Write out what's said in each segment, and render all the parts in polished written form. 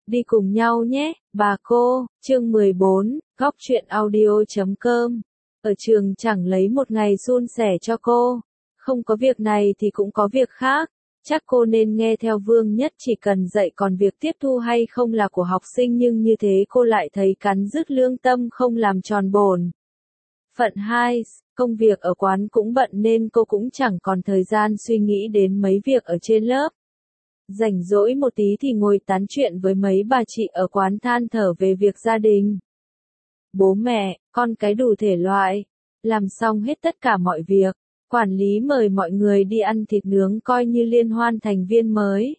Đi cùng nhau nhé, bà cô. Chương 14, góc truyện audio.com. Ở trường chẳng lấy một ngày suôn sẻ cho cô. Không có việc này thì cũng có việc khác. Chắc cô nên nghe theo Vương Nhất, chỉ cần dạy, còn việc tiếp thu hay không là của học sinh, nhưng như thế cô lại thấy cắn rứt lương tâm, không làm tròn bổn phận. 2. Công việc ở quán cũng bận nên cô cũng chẳng còn thời gian suy nghĩ đến mấy việc ở trên lớp. Rảnh rỗi một tí thì ngồi tán chuyện với mấy bà chị ở quán, than thở về việc gia đình. Bố mẹ, con cái đủ thể loại. Làm xong hết tất cả mọi việc, quản lý mời mọi người đi ăn thịt nướng coi như liên hoan thành viên mới.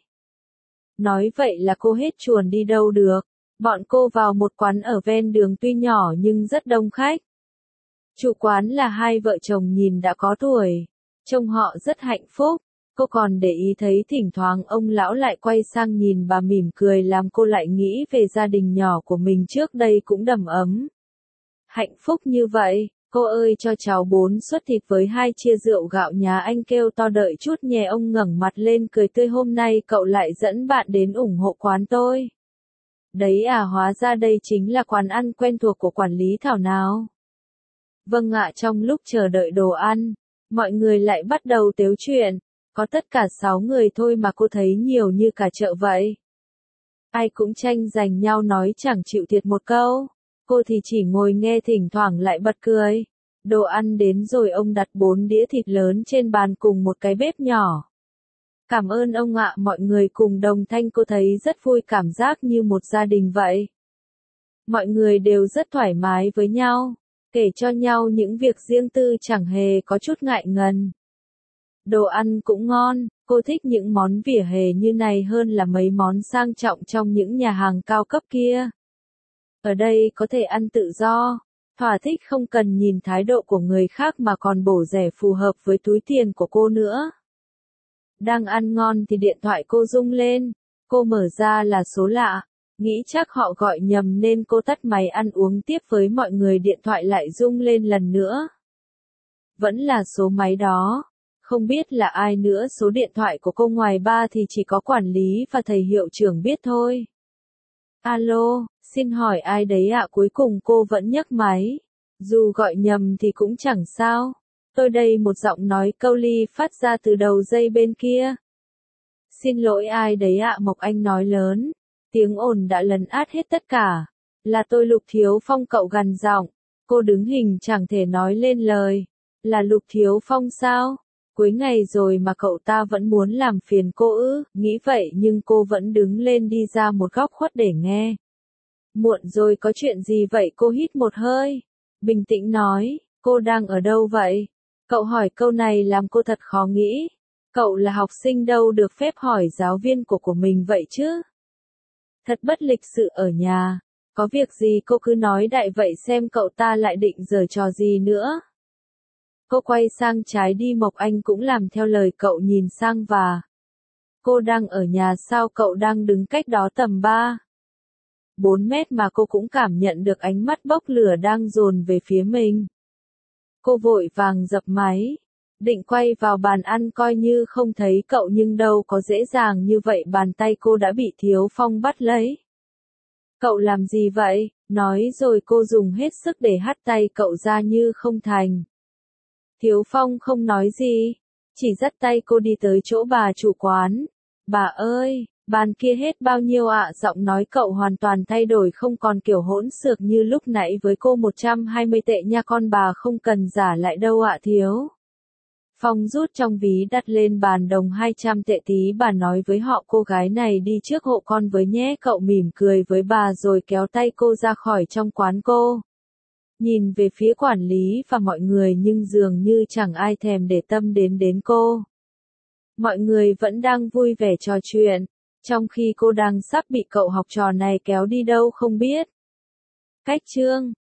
Nói vậy là cô hết chuồn đi đâu được. Bọn cô vào một quán ở ven đường, tuy nhỏ nhưng rất đông khách. Chủ quán là hai vợ chồng nhìn đã có tuổi. Trông họ rất hạnh phúc. Cô còn để ý thấy thỉnh thoảng ông lão lại quay sang nhìn bà mỉm cười, làm cô lại nghĩ về gia đình nhỏ của mình trước đây cũng đầm ấm. Hạnh phúc như vậy. Cô ơi, cho cháu 4 suất thịt với 2 chia rượu gạo nhà anh, kêu to. Đợi chút nhé. Ông ngẩng mặt lên cười tươi. Hôm nay cậu lại dẫn bạn đến ủng hộ quán tôi. Đấy à, hóa ra đây chính là quán ăn quen thuộc của quản lý Thảo nào. Vâng ạ. Trong lúc chờ đợi đồ ăn, mọi người lại bắt đầu tếu chuyện. Có tất cả 6 người thôi mà cô thấy nhiều như cả chợ vậy. Ai cũng tranh giành nhau nói chẳng chịu thiệt một câu. Cô thì chỉ ngồi nghe, thỉnh thoảng lại bật cười. Đồ ăn đến rồi, ông đặt 4 đĩa thịt lớn trên bàn cùng một cái bếp nhỏ. Cảm ơn ông ạ. Mọi người cùng đồng thanh. Cô thấy rất vui, cảm giác như một gia đình vậy. Mọi người đều rất thoải mái với nhau, kể cho nhau những việc riêng tư, chẳng hề có chút ngại ngần. Đồ ăn cũng ngon, cô thích những món vỉa hè như này hơn là mấy món sang trọng trong những nhà hàng cao cấp kia. Ở đây có thể ăn tự do, thỏa thích, không cần nhìn thái độ của người khác mà còn bổ rẻ phù hợp với túi tiền của cô nữa. Đang ăn ngon thì điện thoại cô rung lên, cô mở ra là số lạ, nghĩ chắc họ gọi nhầm nên cô tắt máy ăn uống tiếp với mọi người. Điện thoại lại rung lên lần nữa. Vẫn là số máy đó. Không biết là ai nữa. Số điện thoại của cô ngoài ba thì chỉ có quản lý và thầy hiệu trưởng biết thôi. Alo, xin hỏi ai đấy ạ? Cuối cùng cô vẫn nhấc máy. Dù gọi nhầm thì cũng chẳng sao. Tôi đây, một giọng nói câu ly phát ra từ đầu dây bên kia. Xin lỗi, ai đấy ạ? Mộc Anh nói lớn. Tiếng ồn đã lấn át hết tất cả. Là tôi, Lục Thiếu Phong. Cậu gằn giọng. Cô đứng hình chẳng thể nói lên lời. Là Lục Thiếu Phong sao? Cuối ngày rồi mà cậu ta vẫn muốn làm phiền cô ư? Nghĩ vậy nhưng cô vẫn đứng lên đi ra một góc khuất để nghe. Muộn rồi, có chuyện gì vậy? Cô hít một hơi, bình tĩnh nói. Cô đang ở đâu vậy? Cậu hỏi câu này làm cô thật khó nghĩ. Cậu là học sinh đâu được phép hỏi giáo viên của mình vậy chứ? Thật bất lịch sự. Ở nhà. Có việc gì cô cứ nói đại vậy, xem cậu ta lại định giở trò gì nữa. Cô quay sang trái đi. Mộc Anh cũng làm theo lời cậu, nhìn sang và. Cô đang ở nhà sao? Cậu đang đứng cách đó tầm 3-4 mét mà cô cũng cảm nhận được ánh mắt bốc lửa đang dồn về phía mình. Cô vội vàng dập máy, định quay vào bàn ăn coi như không thấy cậu, nhưng đâu có dễ dàng như vậy. Bàn tay cô đã bị Thiếu Phong bắt lấy. Cậu làm gì vậy? Nói rồi cô dùng hết sức để hất tay cậu ra như không thành. Thiếu Phong không nói gì, chỉ dắt tay cô đi tới chỗ bà chủ quán. Bà ơi, bàn kia hết bao nhiêu ạ? Giọng nói cậu hoàn toàn thay đổi, không còn kiểu hỗn xược như lúc nãy với cô. 120 tệ nha con, bà không cần giả lại đâu ạ. Thiếu Phong rút trong ví đặt lên bàn đồng 200 tệ. Tí bà nói với họ cô gái này đi trước hộ con với nhé. Cậu mỉm cười với bà rồi kéo tay cô ra khỏi trong quán. Cô nhìn về phía quản lý và mọi người nhưng dường như chẳng ai thèm để tâm đến cô. Mọi người vẫn đang vui vẻ trò chuyện, trong khi cô đang sắp bị cậu học trò này kéo đi đâu không biết. Cách chương